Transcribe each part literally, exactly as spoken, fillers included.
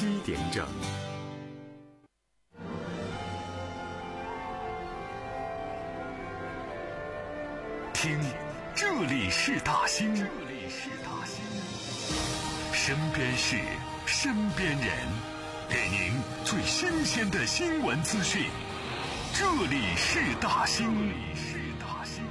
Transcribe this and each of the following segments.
七点整。听，这里是大兴，这里是大兴，身边事，身边人，给您最新鲜的新闻资讯。这里是大兴，这里是大兴。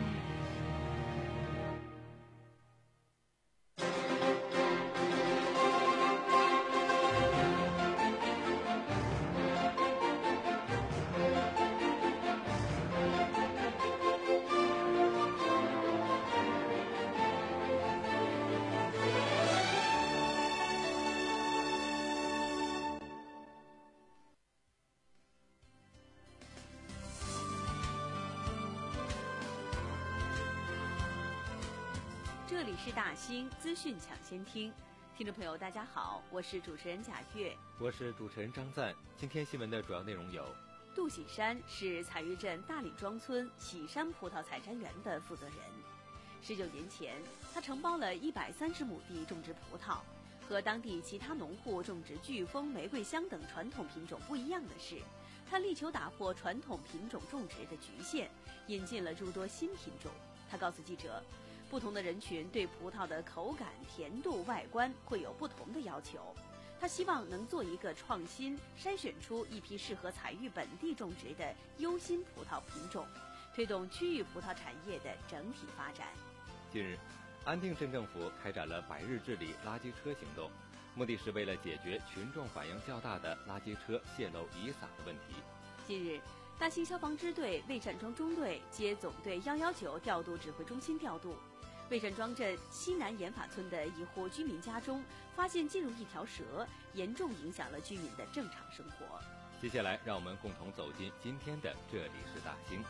这里是大兴资讯抢先听，听众朋友大家好，我是主持人贾月， 我是主持人张赞。今天新闻的主要内容有： 杜喜山是彩玉镇大理庄村喜山葡萄采摘园的负责人。十九年前，他承包了一百三十亩地种植葡萄。和当地其他农户种植飓风、玫瑰香等传统品种不一样的是，他力求打破传统品种种植的局限，引进了诸多新品种。他告诉记者，不同的人群对葡萄的口感、甜度、外观会有不同的要求。他希望能做一个创新，筛选出一批适合彩玉本地种植的优新葡萄品种，推动区域葡萄产业的整体发展。 近日，安定镇政府开展了百日治理垃圾车行动，目的是为了解决群众反映较大的垃圾车泄漏遗撒的问题。 近日，大兴消防支队魏站庄中队接总队一一九调度指挥中心调度，魏站庄镇西南盐法村的一户居民家中发现进入一条蛇，严重影响了居民的正常生活。 接下来，让我们共同走进今天的这里是大兴。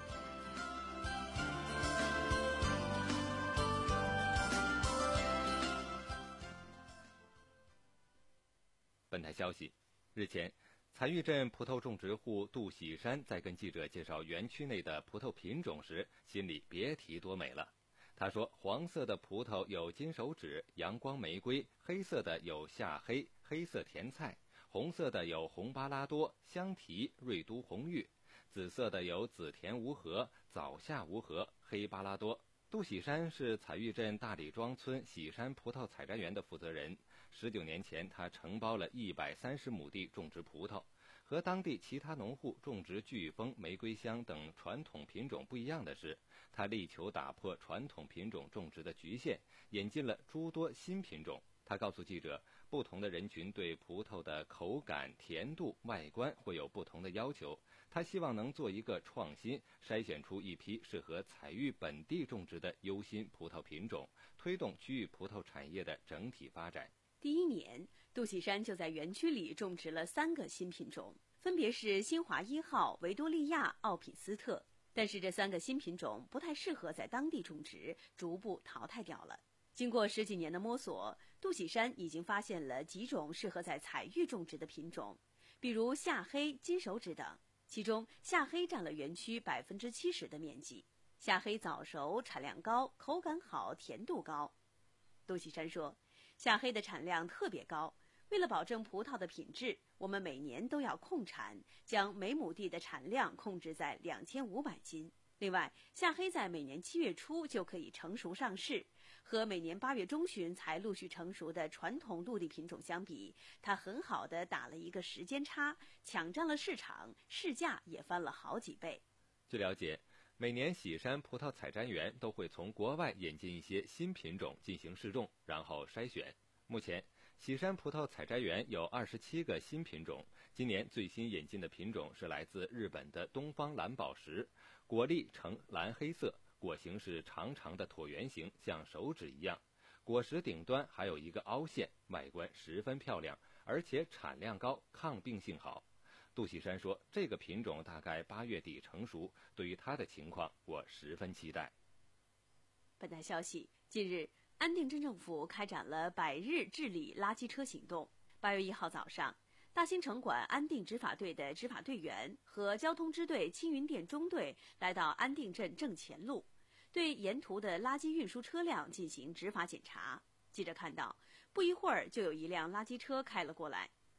本台消息，日前，彩玉镇葡萄种植户杜喜山在跟记者介绍园区内的葡萄品种时，心里别提多美了。他说，黄色的葡萄有金手指、阳光玫瑰，黑色的有夏黑、黑色甜菜，红色的有红巴拉多、香提、瑞都红玉，紫色的有紫田无核、早夏无核、黑巴拉多。杜喜山是彩玉镇大理庄村喜山葡萄采摘园的负责人。十九年前，他承包了一百三十亩地种植葡萄。和当地其他农户种植飓风、玫瑰香等传统品种不一样的是，他力求打破传统品种种植的局限，引进了诸多新品种。他告诉记者，不同的人群对葡萄的口感、甜度、外观会有不同的要求。他希望能做一个创新，筛选出一批适合彩玉本地种植的优新葡萄品种，推动区域葡萄产业的整体发展。 第一年，杜喜山就在园区里种植了三个新品种，分别是新华一号、维多利亚、奥品斯特。但是这三个新品种不太适合在当地种植，逐步淘汰掉了。经过十几年的摸索，杜喜山已经发现了几种适合在彩玉种植的品种，比如夏黑、金手指等。其中，夏黑占了园区百分之七十的面积。夏黑早熟，产量高，口感好，甜度高。杜喜山说，夏黑的产量特别高，为了保证葡萄的品质，我们每年都要控产，将每亩地的产量控制在两千五百斤。另外，夏黑在每年七月初就可以成熟上市，和每年八月中旬才陆续成熟的传统陆地品种相比，它很好的打了一个时间差，抢占了市场，市价也翻了好几倍。 据了解，每年喜山葡萄采摘园都会从国外引进一些新品种进行试种，然后筛选。目前，喜山葡萄采摘园有二十七个新品种，今年最新引进的品种是来自日本的东方蓝宝石，果粒呈蓝黑色，果形是长长的椭圆形，像手指一样，果实顶端还有一个凹陷，外观十分漂亮，而且产量高，抗病性好。杜喜山说，这个品种大概八月底成熟，对于它的情况，我十分期待。 本台消息，近日，安定镇政府开展了百日治理垃圾车行动。八月一号早上，大兴城管安定执法队的执法队员和交通支队青云店中队来到安定镇正前路，对沿途的垃圾运输车辆进行执法检查。记者看到，不一会儿就有一辆垃圾车开了过来。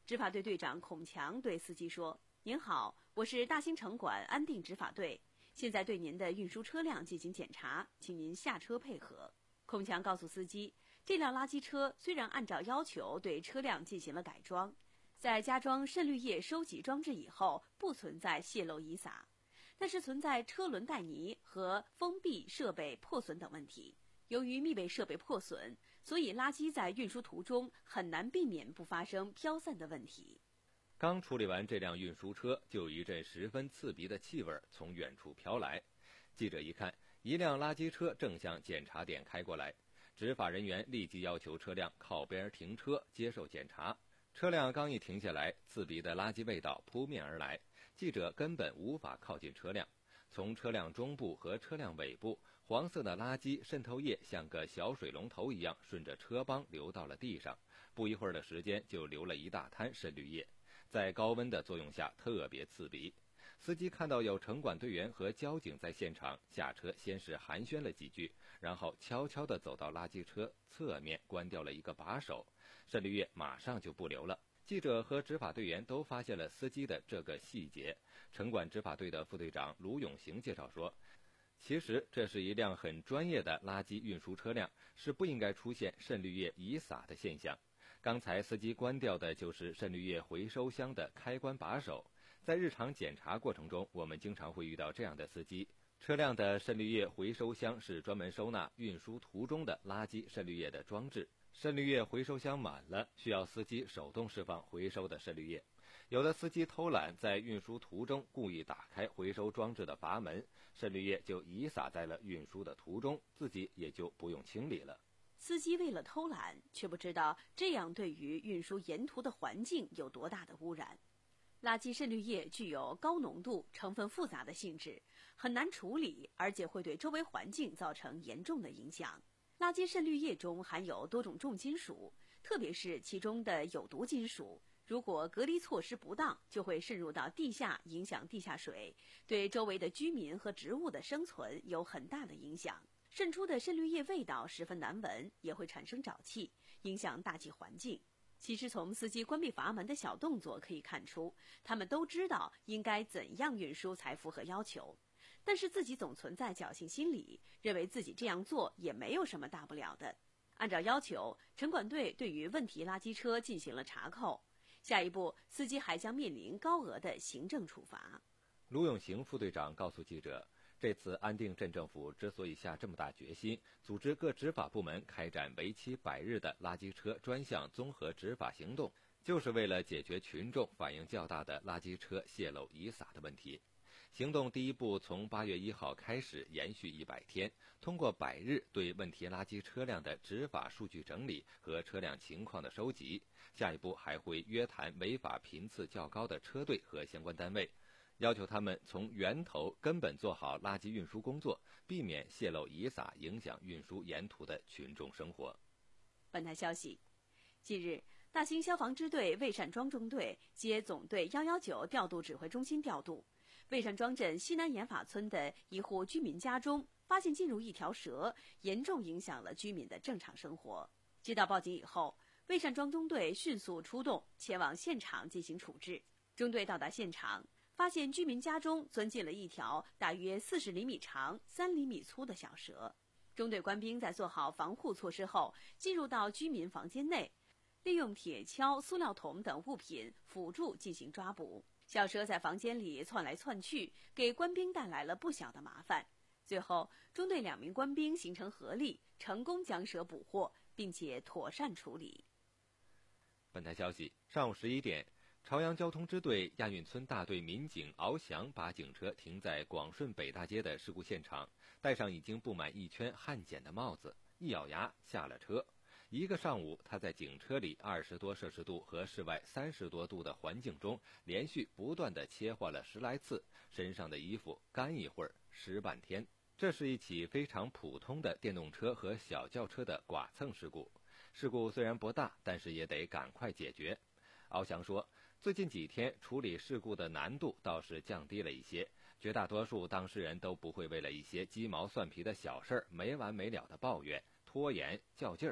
执法队队长孔强对司机说：“您好，我是大兴城管安定执法队，现在对您的运输车辆进行检查，请您下车配合。”孔强告诉司机，这辆垃圾车虽然按照要求对车辆进行了改装，在加装渗滤液收集装置以后，不存在泄漏遗撒，但是存在车轮带泥和封闭设备破损等问题。由于密闭设备破损，所以垃圾在运输途中很难避免不发生飘散的问题。 刚处理完这辆运输车，就有一阵十分刺鼻的气味从远处飘来。记者一看，一辆垃圾车正向检查点开过来，执法人员立即要求车辆靠边停车接受检查。车辆刚一停下来，刺鼻的垃圾味道扑面而来，记者根本无法靠近车辆。从车辆中部和车辆尾部，黄色的垃圾渗透液像个小水龙头一样顺着车帮流到了地上，不一会儿的时间就流了一大滩渗滤液，在高温的作用下特别刺鼻。司机看到有城管队员和交警在现场，下车先是寒暄了几句，然后悄悄地走到垃圾车侧面关掉了一个把手，渗滤液马上就不流了。记者和执法队员都发现了司机的这个细节。城管执法队的副队长卢永行介绍说，其实这是一辆很专业的垃圾运输车辆，是不应该出现渗滤液遗撒的现象。刚才司机关掉的就是渗滤液回收箱的开关把手。在日常检查过程中，我们经常会遇到这样的司机，车辆的渗滤液回收箱是专门收纳运输途中的垃圾渗滤液的装置，渗滤液回收箱满了，需要司机手动释放回收的渗滤液。有的司机偷懒，在运输途中故意打开回收装置的阀门，渗滤液就遗撒在了运输的途中，自己也就不用清理了。 司机为了偷懒，却不知道这样对于运输沿途的环境有多大的污染。垃圾渗滤液具有高浓度、成分复杂的性质，很难处理，而且会对周围环境造成严重的影响。垃圾渗滤液中含有多种重金属，特别是其中的有毒金属，如果隔离措施不当，就会渗入到地下，影响地下水，对周围的居民和植物的生存有很大的影响。渗出的渗滤液味道十分难闻，也会产生沼气，影响大气环境。其实从司机关闭阀门的小动作可以看出，他们都知道应该怎样运输才符合要求，但是自己总存在侥幸心理，认为自己这样做也没有什么大不了的。按照要求，城管队对于问题垃圾车进行了查扣，下一步司机还将面临高额的行政处罚。 卢永行副队长告诉记者，这次安定镇政府之所以下这么大决心，组织各执法部门开展为期百日的垃圾车专项综合执法行动，就是为了解决群众反映较大的垃圾车泄漏遗撒的问题。行动第一步从八月一号开始，延续一百天，通过百日对问题垃圾车辆的执法数据整理和车辆情况的收集，下一步还会约谈违法频次较高的车队和相关单位，要求他们从源头根本做好垃圾运输工作，避免泄漏遗撒影响运输沿途的群众生活。 本台消息，近日，大兴消防支队魏善庄中队接总队一一九调度指挥中心调度，魏善庄镇西南岩法村的一户居民家中发现进入一条蛇，严重影响了居民的正常生活。接到报警以后，魏善庄中队迅速出动，前往现场进行处置。中队到达现场，发现居民家中钻进了一条大约四十厘米长、三厘米粗的小蛇。中队官兵在做好防护措施后，进入到居民房间内，利用铁锹、塑料桶等物品辅助进行抓捕。小蛇在房间里窜来窜去，给官兵带来了不小的麻烦。最后，中队两名官兵形成合力，成功将蛇捕获，并且妥善处理。 本台消息，上午十一点，朝阳交通支队亚运村大队民警敖翔把警车停在广顺北大街的事故现场，戴上已经布满一圈汗碱的帽子，一咬牙下了车。一个上午，他在警车里二十多摄氏度和室外三十多度的环境中，连续不断地切换了十来次，身上的衣服干一会儿湿半天。这是一起非常普通的电动车和小轿车的剐蹭事故。事故虽然不大，但是也得赶快解决。敖翔说，最近几天处理事故的难度倒是降低了一些，绝大多数当事人都不会为了一些鸡毛蒜皮的小事儿没完没了的抱怨、拖延、较劲儿。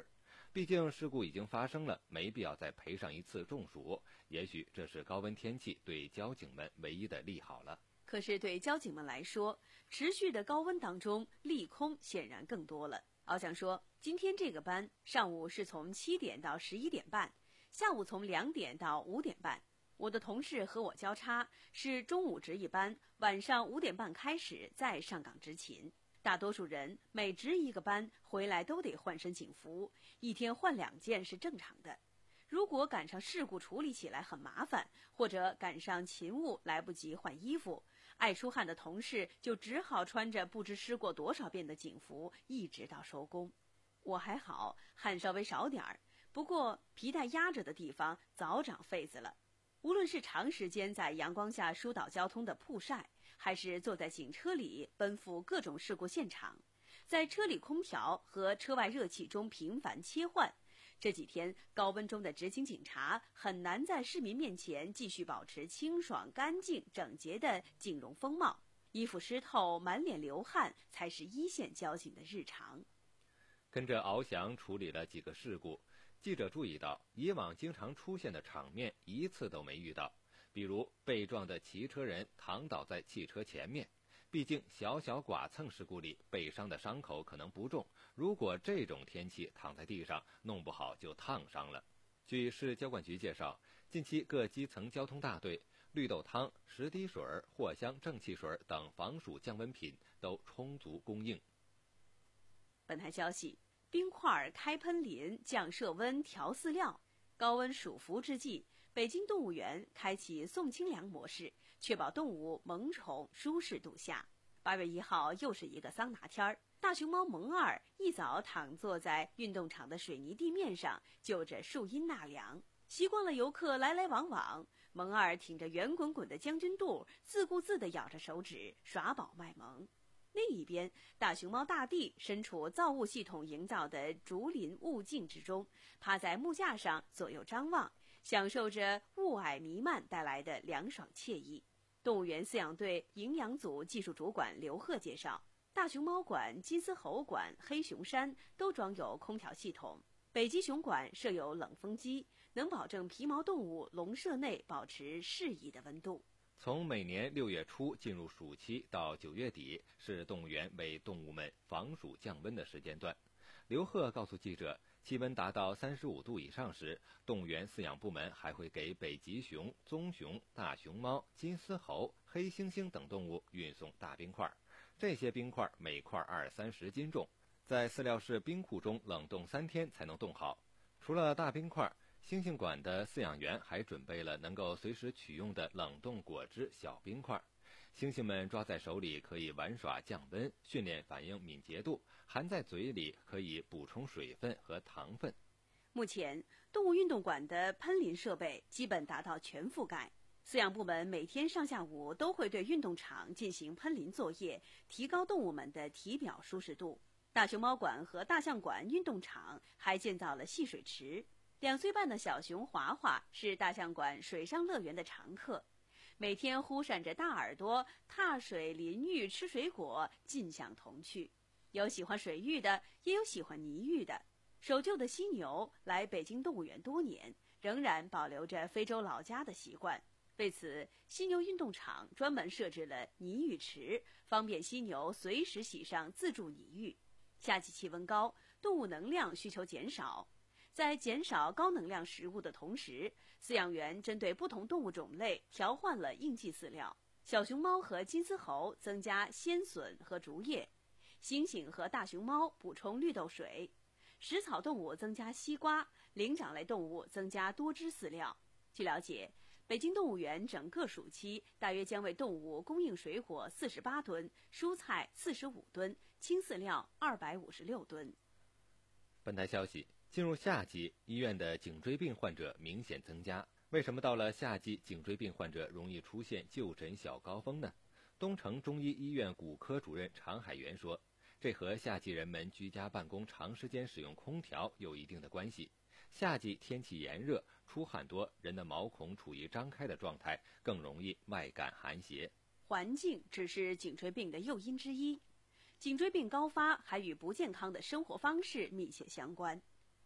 毕竟事故已经发生了，没必要再赔上一次中暑。也许这是高温天气对交警们唯一的利好了。 可是对交警们来说，持续的高温当中，利空显然更多了。翱翔说，今天这个班上午是从七点到十一点半，下午从两点到五点半。我的同事和我交叉，是中午值一班，晚上五点半开始再上岗执勤。大多数人每值一个班回来都得换身警服，一天换两件是正常的。如果赶上事故处理起来很麻烦，或者赶上勤务来不及换衣服，爱出汗的同事就只好穿着不知湿过多少遍的警服一直到收工。我还好，汗稍微少点儿，不过皮带压着的地方早长痱子了。无论是长时间在阳光下疏导交通的曝晒，还是坐在警车里奔赴各种事故现场，在车里空调和车外热气中频繁切换，这几天高温中的执勤警察很难在市民面前继续保持清爽、干净、整洁的警容风貌，衣服湿透、满脸流汗才是一线交警的日常。 跟着翱翔处理了几个事故，记者注意到，以往经常出现的场面一次都没遇到，比如被撞的骑车人躺倒在汽车前面。毕竟小小剐蹭事故里被伤的伤口可能不重，如果这种天气躺在地上，弄不好就烫伤了。据市交管局介绍，近期各基层交通大队绿豆汤、十滴水、藿香正气水等防暑降温品都充足供应。 本台消息，冰块开喷淋降摄温调饲料，高温暑伏之际，北京动物园开启送清凉模式，确保动物萌宠舒适度夏。八月一号又是一个桑拿天儿，大熊猫萌二一早躺坐在运动场的水泥地面上，就着树荫纳凉。习惯了游客来来往往，萌二挺着圆滚滚的将军肚，自顾自地咬着手指，耍宝卖萌。另一边，大熊猫大地身处造物系统营造的竹林雾境之中，趴在木架上左右张望，享受着雾霭弥漫带来的凉爽惬意。动物园饲养队营养组技术主管刘贺介绍，大熊猫馆、金丝猴馆、黑熊山都装有空调系统，北极熊馆设有冷风机，能保证皮毛动物笼舍内保持适宜的温度。 从每年六月初进入暑期到九月底，是动物园为动物们防暑降温的时间段。刘贺告诉记者，气温达到三十五度以上时，动物园饲养部门还会给北极熊、棕熊、大熊猫、金丝猴、黑猩猩等动物运送大冰块。这些冰块每块二三十斤重，在饲料室冰库中冷冻三天才能冻好。除了大冰块，猩猩馆的饲养员还准备了能够随时取用的冷冻果汁小冰块，猩猩们抓在手里可以玩耍降温，训练反应敏捷度，含在嘴里可以补充水分和糖分。 目前，动物运动馆的喷淋设备基本达到全覆盖，饲养部门每天上下午都会对运动场进行喷淋作业，提高动物们的体表舒适度。大熊猫馆和大象馆运动场还建造了戏水池。两岁半的小熊华华是大象馆水上乐园的常客，每天忽闪着大耳朵，踏水淋浴吃水果，尽享童趣。有喜欢水域的，也有喜欢泥浴的。守旧的犀牛来北京动物园多年，仍然保留着非洲老家的习惯。为此，犀牛运动场专门设置了泥浴池，方便犀牛随时洗上自助泥浴。夏季气温高，动物能量需求减少，在减少高能量食物的同时，饲养员针对不同动物种类调换了应季饲料。小熊猫和金丝猴增加鲜笋和竹叶，猩猩和大熊猫补充绿豆水，食草动物增加西瓜，灵长类动物增加多汁饲料。据了解，北京动物园整个暑期大约将为动物供应水果四十八吨、蔬菜四十五吨、轻饲料二百五十六吨。 本台消息，进入夏季，医院的颈椎病患者明显增加。为什么到了夏季，颈椎病患者容易出现就诊小高峰呢？东城中医医院骨科主任常海源说，这和夏季人们居家办公长时间使用空调有一定的关系。夏季天气炎热，出汗多，人的毛孔处于张开的状态，更容易外感寒邪。 环境只是颈椎病的诱因之一，颈椎病高发还与不健康的生活方式密切相关。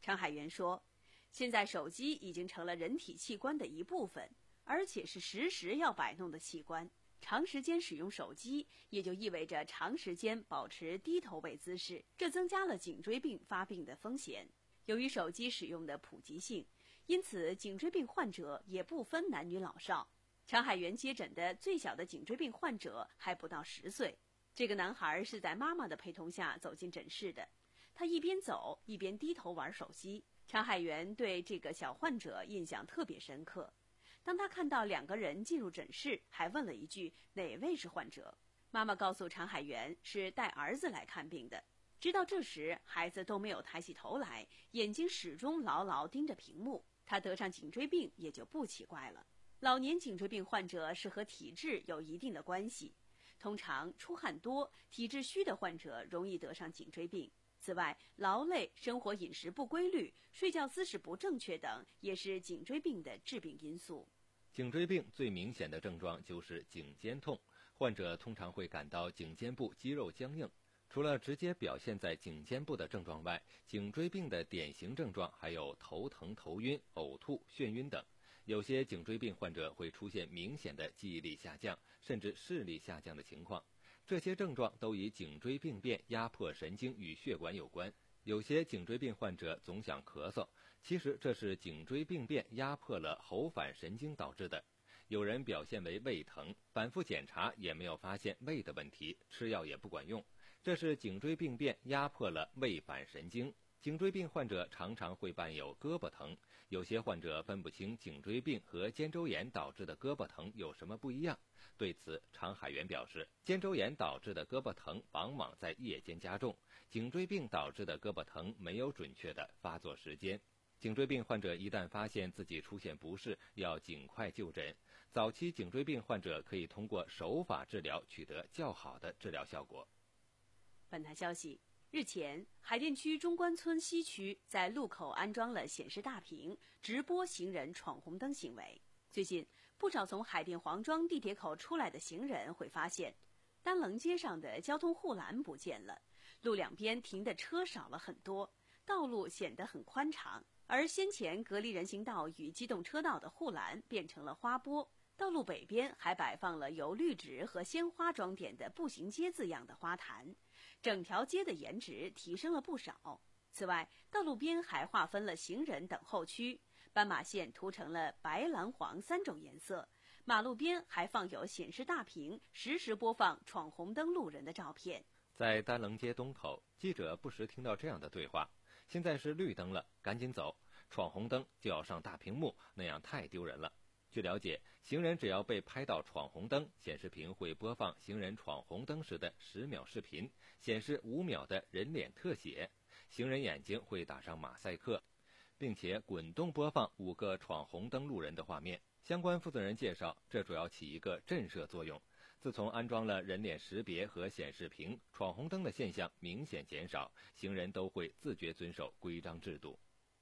常海源说，现在手机已经成了人体器官的一部分，而且是时时要摆弄的器官。长时间使用手机，也就意味着长时间保持低头位姿势，这增加了颈椎病发病的风险。由于手机使用的普及性，因此颈椎病患者也不分男女老少。常海源接诊的最小的颈椎病患者还不到十岁，这个男孩是在妈妈的陪同下走进诊室的。他一边走一边低头玩手机。常海源对这个小患者印象特别深刻。当他看到两个人进入诊室，还问了一句哪位是患者。妈妈告诉常海源是带儿子来看病的。直到这时，孩子都没有抬起头来，眼睛始终牢牢盯着屏幕。他得上颈椎病也就不奇怪了。老年颈椎病患者是和体质有一定的关系，通常出汗多、体质虚的患者容易得上颈椎病。此外，劳累、生活饮食不规律、睡觉姿势不正确等也是颈椎病的致病因素。 颈椎病最明显的症状就是颈肩痛，患者通常会感到颈肩部肌肉僵硬。除了直接表现在颈肩部的症状外，颈椎病的典型症状还有头疼、头晕、呕吐、眩晕等。有些颈椎病患者会出现明显的记忆力下降，甚至视力下降的情况。这些症状都与颈椎病变压迫神经与血管有关。有些颈椎病患者总想咳嗽，其实这是颈椎病变压迫了喉返神经导致的。有人表现为胃疼，反复检查也没有发现胃的问题，吃药也不管用，这是颈椎病变压迫了胃返神经。颈椎病患者常常会伴有胳膊疼，有些患者分不清颈椎病和肩周炎导致的胳膊疼有什么不一样。对此，常海源表示，肩周炎导致的胳膊疼往往在夜间加重，颈椎病导致的胳膊疼没有准确的发作时间。颈椎病患者一旦发现自己出现不适，要尽快就诊。早期颈椎病患者可以通过手法治疗取得较好的治疗效果。 本台消息，日前，海淀区中关村西区在路口安装了显示大屏，直播行人闯红灯行为。最近，不少从海淀黄庄地铁口出来的行人会发现，单棱街上的交通护栏不见了，路两边停的车少了很多，道路显得很宽敞。而先前隔离人行道与机动车道的护栏变成了花波，道路北边还摆放了由绿植和鲜花装点的步行街字样的花坛，整条街的颜值提升了不少。此外，道路边还划分了行人等候区，斑马线涂成了白、蓝、黄三种颜色，马路边还放有显示大屏，实时播放闯红灯路人的照片。 在丹棱街东口，记者不时听到这样的对话：现在是绿灯了，赶紧走，闯红灯就要上大屏幕，那样太丢人了。据了解，行人只要被拍到闯红灯，显示屏会播放行人闯红灯时的十秒视频，显示五秒的人脸特写，行人眼睛会打上马赛克，并且滚动播放五个闯红灯路人的画面。相关负责人介绍，这主要起一个震慑作用。自从安装了人脸识别和显示屏，闯红灯的现象明显减少，行人都会自觉遵守规章制度。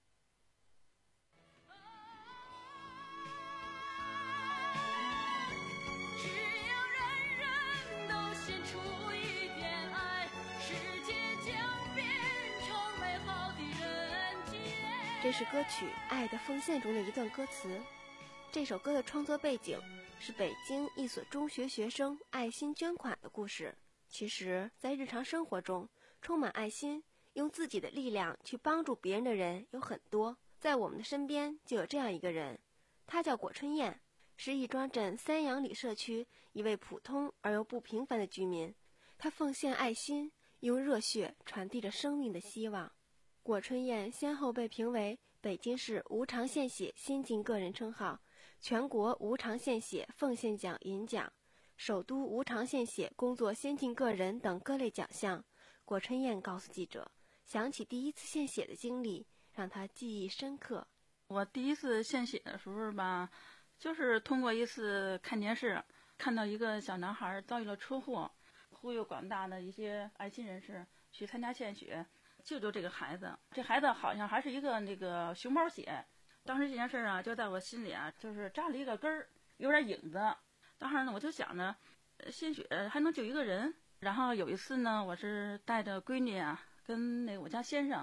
这是歌曲《爱的奉献》中的一段歌词。这首歌的创作背景是北京一所中学学生爱心捐款的故事。其实，在日常生活中，充满爱心，用自己的力量去帮助别人的人有很多。在我们的身边就有这样一个人，他叫果春燕，是亦庄镇三阳里社区一位普通而又不平凡的居民。他奉献爱心，用热血传递着生命的希望。果春燕先后被评为北京市无偿献血先进个人称号、全国无偿献血奉献奖银奖、首都无偿献血工作先进个人等各类奖项。果春燕告诉记者，想起第一次献血的经历，让她记忆深刻。 我第一次献血的时候吧，就是通过一次看电视，看到一个小男孩遭遇了车祸，呼吁广大的一些爱心人士去参加献血，救救这个孩子。这孩子好像还是一个那个熊猫血，当时这件事啊，就在我心里啊，就是扎了一个根儿，有点影子。当时呢，我就想着，献血还能救一个人。然后有一次呢，我是带着闺女啊，跟那个我家先生，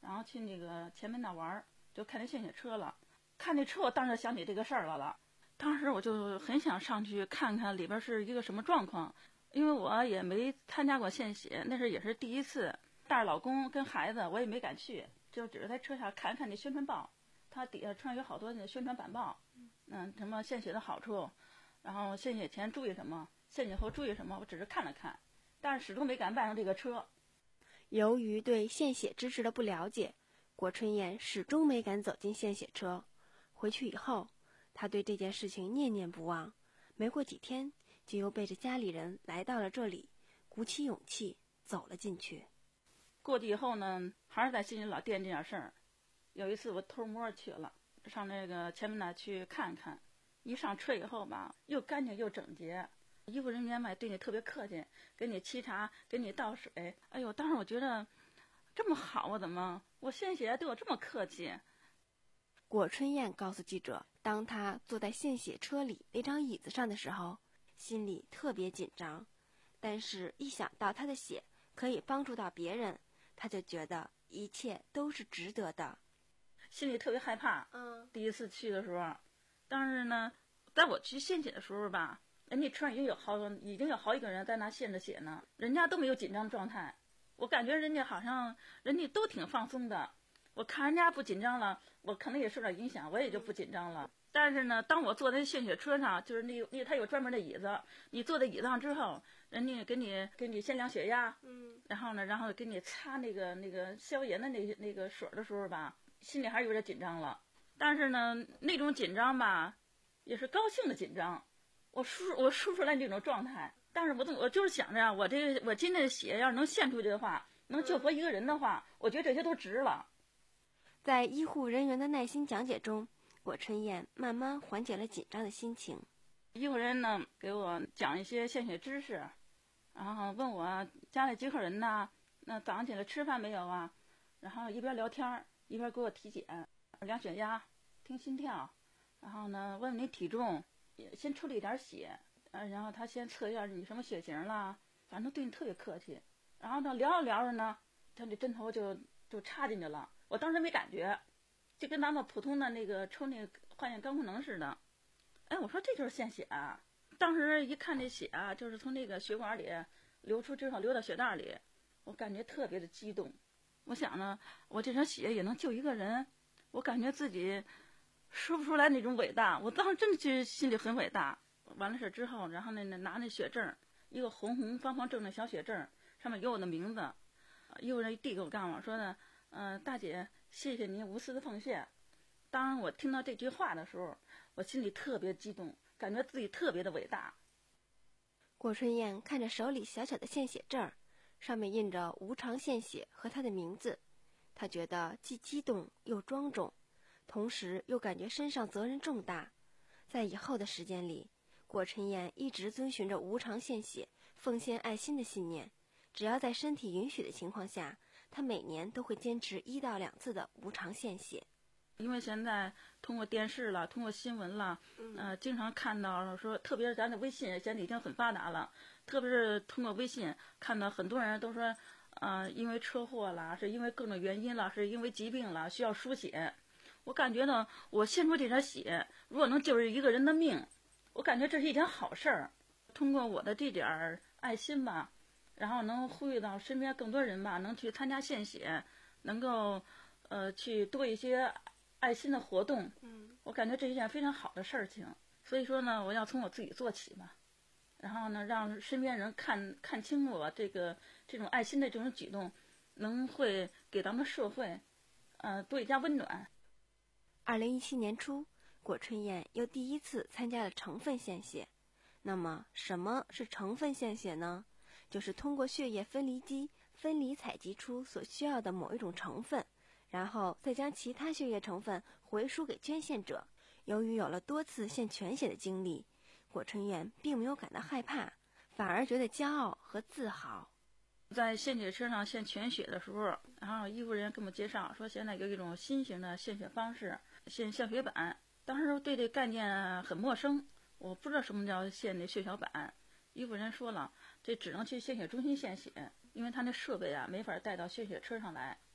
然后去那个前门那玩儿，就看那献血车了。看那车，我当时想起这个事儿来了。当时我就很想上去看看里边是一个什么状况，因为我也没参加过献血，那是也是第一次，带着老公跟孩子，我也没敢去，就只是在车上看看那宣传报，它底下穿有好多那宣传板报，嗯，什么献血的好处，然后献血前注意什么，献血后注意什么，我只是看了看，但是始终没敢办上这个车。 由于对献血知识的不了解，郭春燕始终没敢走进献血车。回去以后，她对这件事情念念不忘，没过几天就又背着家里人来到了这里，鼓起勇气走了进去。 过去以后呢，还是在心里老惦记点事儿。有一次我偷摸去了，上那个前门那去看看，一上车以后吧，又干净又整洁，医护人员嘛对你特别客气，给你沏茶，给你倒水。哎呦，当时我觉得这么好啊，怎么我献血对我这么客气？ 郭春燕告诉记者，当她坐在献血车里那张椅子上的时候，心里特别紧张，但是一想到她的血可以帮助到别人，她就觉得一切都是值得的， 心里特别害怕。 嗯， 第一次去的时候，但是呢，在我去献血的时候吧，人家车上已经有好已经有好几个人在那献着血呢，人家都没有紧张状态，我感觉人家好像人家都挺放松的。我看人家不紧张了，我可能也受点影响，我也就不紧张了。但是呢，当我坐在献血车上，就是那那他有专门的椅子，你坐在椅子上之后，人家给你给你先量血压，嗯，然后呢，然后给你擦那个那个消炎的那那个水的时候吧，心里还是有点紧张了。但是呢，那种紧张吧，也是高兴的紧张，我输我输出来那种状态。但是我我就是想着，我这我今天的血要是能献出去的话，能救活一个人的话，我觉得这些都值了。 在医护人员的耐心讲解中，郭春燕慢慢缓解了紧张的心情。 医护人呢给我讲一些献血知识，然后问我家里几口人呢，那早上起来吃饭没有啊？然后一边聊天一边给我体检，量血压，听心跳，然后呢问问你体重，先处理点血，呃，然后他先测一下你什么血型啦，反正对你特别客气。然后呢聊着聊着呢，他这针头就就插进去了。我当时没感觉，就跟咱们普通的那个抽那个化验肝功能似的。哎，我说这就是献血啊！当时一看这血啊，就是从那个血管里流出之后流到血袋里，我感觉特别的激动。我想呢，我这场血也能救一个人，我感觉自己说不出来那种伟大。我当时真的是心里很伟大。完了事之后，然后呢拿那血证，一个红红方方正的小血证，上面有我的名字。医护人一递给我干我说呢。嗯、呃，大姐，谢谢您无私的奉献。当我听到这句话的时候，我心里特别激动，感觉自己特别的伟大。 郭春燕看着手里小小的献血证，上面印着无偿献血和她的名字，她觉得既激动又庄重，同时又感觉身上责任重大。在以后的时间里，郭春燕一直遵循着无偿献血、奉献爱心的信念，只要在身体允许的情况下，他每年都会坚持一到两次的无偿献血。 因为现在通过电视了，通过新闻了，呃，经常看到说，特别是咱的微信现在已经很发达了，特别是通过微信看到很多人都说，呃，因为车祸了，是因为各种原因了，是因为疾病了，需要输血。我感觉呢，我献出这点血，如果能救一个人的命，我感觉这是一件好事儿。通过我的这点爱心吧。然后能呼吁到身边更多人吧，能去参加献血，能够呃去多一些爱心的活动。嗯，我感觉这是一件非常好的事情。所以说呢，我要从我自己做起吧，然后呢，让身边人看看清我这个这种爱心的这种举动，能会给咱们社会呃多一加温暖。 二零一七年初，郭春燕又第一次参加了成分献血。那么，什么是成分献血呢？就是通过血液分离机分离采集出所需要的某一种成分，然后再将其他血液成分回输给捐献者。由于有了多次献全血的经历，郭春燕并没有感到害怕，反而觉得骄傲和自豪。 在献血车上献全血的时候，然后医护人员给我们介绍说，现在有一种新型的献血方式，献献血板。当时对这概念很陌生，我不知道什么叫献那血小板。医护人员说了，这只能去献血中心献血，因为他那设备啊没法带到献血车上来，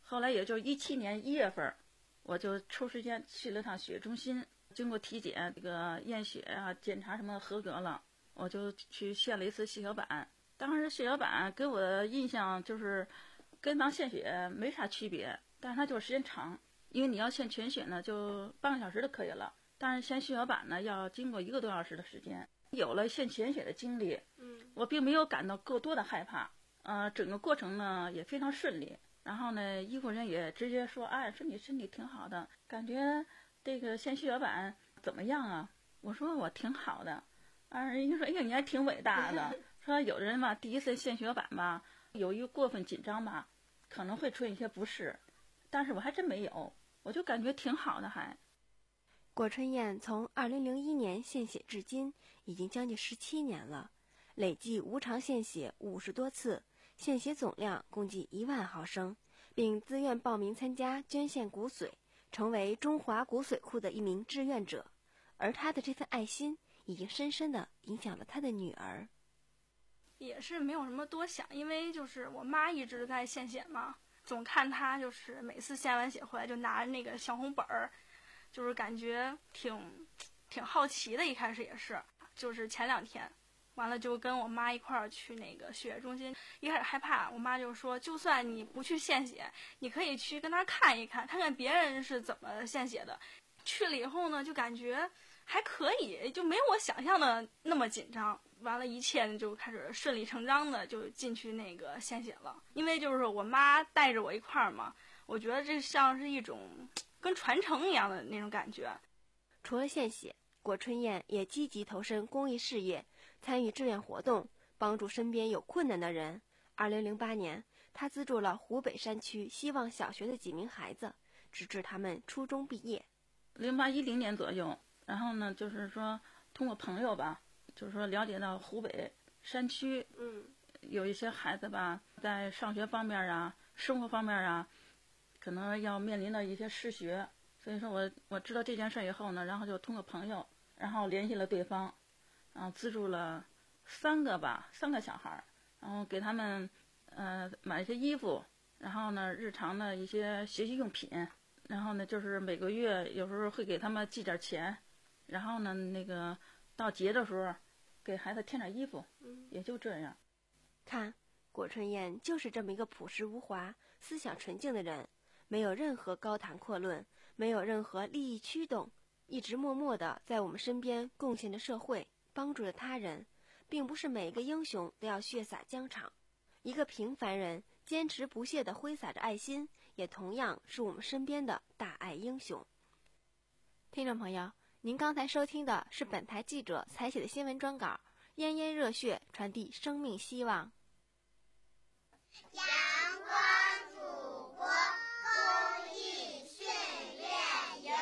后来也就一七年一月份，我就抽时间去了趟血液中心，经过体检，这个验血啊、检查什么合格了，我就去献了一次血小板。当时血小板给我的印象就是跟当献血没啥区别，但是它就是时间长，因为你要献全血呢，就半个小时就可以了，但是献血小板呢，要经过一个多小时的时间。有了献全血的经历，嗯，我并没有感到过多的害怕，呃，整个过程呢也非常顺利。然后呢，医护人也直接说，哎，说你身体挺好的，感觉这个献血小板怎么样啊？我说我挺好的，啊，人家说，哎呀，你还挺伟大的。说有的人吧，第一次献血小板吧，有一个过分紧张吧，可能会出现一些不适，但是我还真没有，我就感觉挺好的还。 果春燕从二零零一年献血至今，已经将近十七年了，累计无偿献血五十多次，献血总量共计一万毫升，并自愿报名参加捐献骨髓，成为中华骨髓库的一名志愿者。而他的这份爱心，已经深深地影响了他的女儿。 也是没有什么多想，因为就是我妈一直在献血嘛，总看她就是每次献完血回来就拿那个小红本儿，就是感觉挺挺好奇的。一开始也是，就是前两天完了就跟我妈一块儿去那个血液中心，一开始害怕，我妈就说就算你不去献血，你可以去跟那儿看一看，看看别人是怎么献血的。去了以后呢，就感觉还可以，就没有我想象的那么紧张。完了，一切就开始顺理成章的就进去那个献血了。因为就是我妈带着我一块儿嘛，我觉得这像是一种跟传承一样的那种感觉。 除了献血，果春燕也积极投身公益事业，参与志愿活动，帮助身边有困难的人。二零零八年，她资助了湖北山区希望小学的几名孩子，直至他们初中毕业。 零八一零年左右，然后呢，就是说通过朋友吧，就是说了解到湖北山区，嗯，有一些孩子吧，在上学方面啊、生活方面啊，可能要面临到一些失学，所以说我我知道这件事以后呢，然后就通过朋友，然后联系了对方，然后资助了三个吧，三个小孩，然后给他们呃买一些衣服，然后呢日常的一些学习用品。然后呢，就是每个月有时候会给他们寄点钱，然后呢，那个到节的时候给孩子添点衣服，也就这样。 看，果春燕就是这么一个朴实无华、思想纯净的人，没有任何高谈阔论，没有任何利益驱动，一直默默地在我们身边贡献着社会，帮助着他人。并不是每一个英雄都要血洒疆场，一个平凡人坚持不懈地挥洒着爱心，也同样是我们身边的大爱英雄。听众朋友，您刚才收听的是本台记者采写的新闻专稿，炎炎热血传递生命希望。 阳光祖国公益训练营。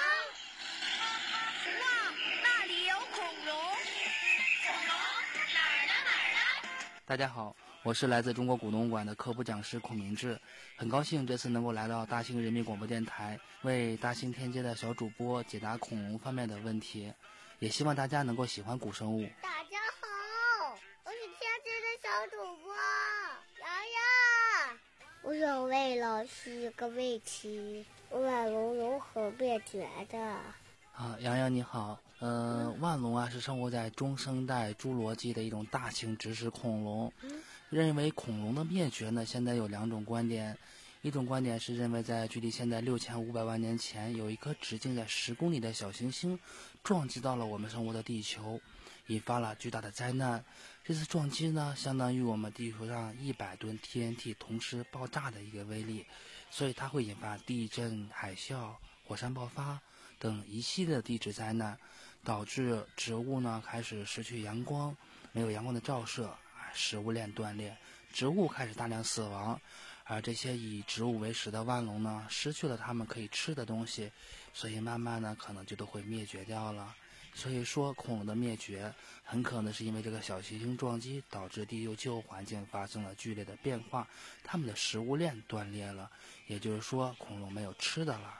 哇，那里有恐龙！恐龙哪儿呢哪儿呢？ 大家好，我是来自中国古董馆的科普讲师孔明志，很高兴这次能够来到大兴人民广播电台，为大兴天街的小主播解答恐龙方面的问题，也希望大家能够喜欢古生物。 大家好，我是天街的小主播瑶瑶。我想问老师一个问题：万龙如何灭绝的？ 啊，洋洋你好，呃，万龙啊是生活在中生代侏罗纪的一种大型植食恐龙。认为恐龙的灭绝呢，现在有两种观点。一种观点是认为在距离现在六千五百万年前，有一颗直径在十公里的小行星撞击到了我们生活的地球，引发了巨大的灾难。这次撞击呢，相当于我们地球上一百吨 T N T 同时爆炸的一个威力，所以它会引发地震、海啸、火山爆发等一系列的地质灾难，导致植物呢开始失去阳光，没有阳光的照射，食物链断裂，植物开始大量死亡。而这些以植物为食的万龙呢，失去了它们可以吃的东西，所以慢慢呢可能就都会灭绝掉了。所以说恐龙的灭绝很可能是因为这个小行星撞击导致地球气候环境发生了剧烈的变化，它们的食物链断裂了，也就是说恐龙没有吃的了。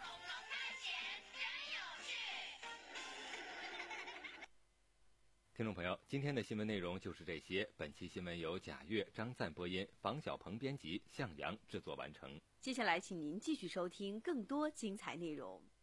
听众朋友，今天的新闻内容就是这些。本期新闻由贾月、张赞播音，房小鹏编辑，向阳制作完成。 接下来，请您继续收听更多精彩内容。